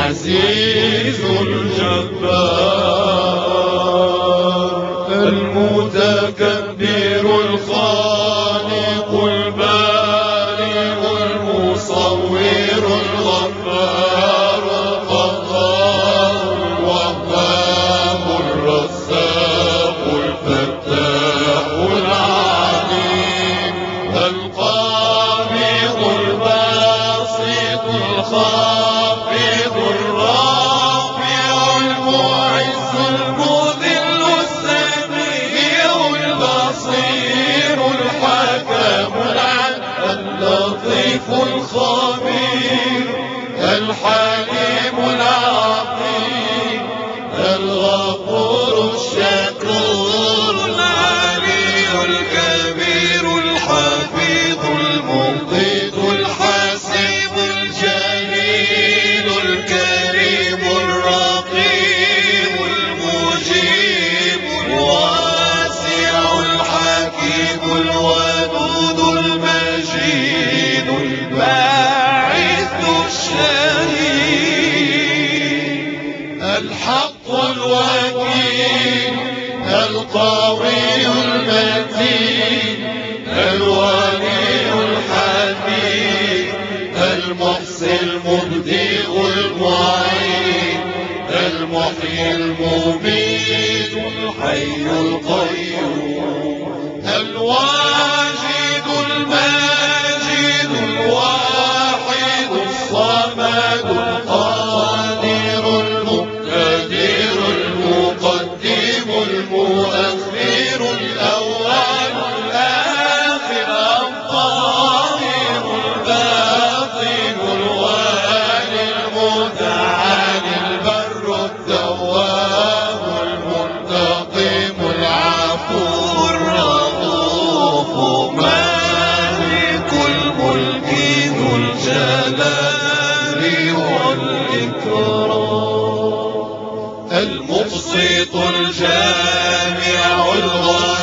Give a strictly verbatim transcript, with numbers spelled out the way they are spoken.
العزيز الجبار المتكبر الخالق البارئ المصور الغفار القهار الوهاب الرزاق الفتاح العليم القابض الباسط الخافض الرافع المعز المذل السميع البصير الحكم العدل اللطيف الخبير الحليم العظيم الغفور الشكور العلي الكبير الحفيظ المقيت الحسيب الجليل الكريم الرقيب المجيب الواسع الحكيم الودود المجيد الباعث الشهيد الحق الوكيل القوي المتين الولي الحميد المحصي المبدئ المعين المحيي المميت الحي القيوم الواجد الماجد الواحد الصمد القادر المقتدر المقدم المؤخر الأول الآخر الظاهر الباطن الوالي المتعالي البر التواب المنتقم العفو الرؤوف مالك الملك ذو الجلال والإكرام المبسط الجامع الغالي